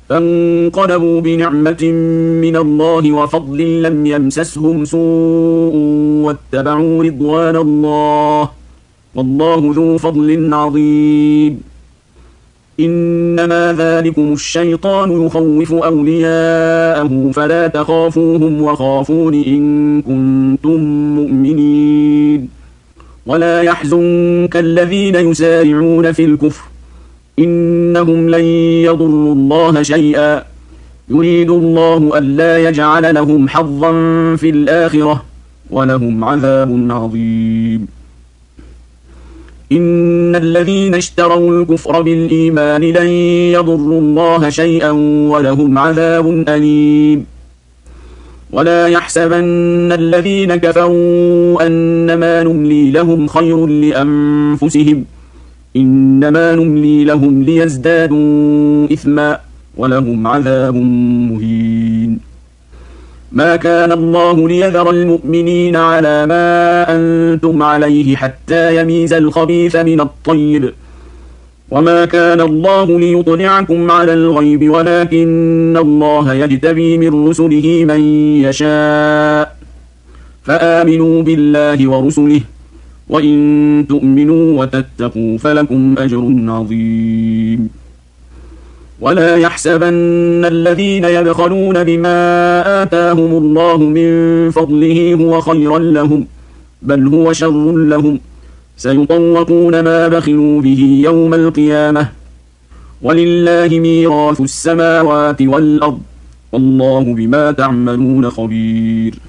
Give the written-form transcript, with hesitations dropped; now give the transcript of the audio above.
فانقلبوا بنعمة من الله وفضل لم يمسسهم سوء واتبعوا رضوان الله والله ذو فضل عظيم. إنما ذلكم الشيطان يخوف أولياءه فلا تخافوهم وخافون إن كنتم مؤمنين. ولا يحزنك الذين يسارعون في الكفر إنهم لن يضروا الله شيئا يريد الله ألا يجعل لهم حظا في الآخرة ولهم عذاب عظيم. إن الذين اشتروا الكفر بالإيمان لن يضروا الله شيئا ولهم عذاب أليم. ولا يحسبن الذين كفروا أنما نملي لهم خير لأنفسهم إنما نملي لهم ليزدادوا إثما ولهم عذاب مهين. ما كان الله ليذر المؤمنين على ما أنتم عليه حتى يميز الخبيث من الطيب وما كان الله ليطلعكم على الغيب ولكن الله يجتبي من رسله من يشاء فآمنوا بالله ورسله وإن تؤمنوا وتتقوا فلكم أجر عظيم. ولا يحسبن الذين يبخلون بما آتاهم الله من فضله هو خيرا لهم بل هو شر لهم سيطوقون ما بخلوا به يوم القيامة ولله ميراث السماوات والأرض والله بما تعملون خبير.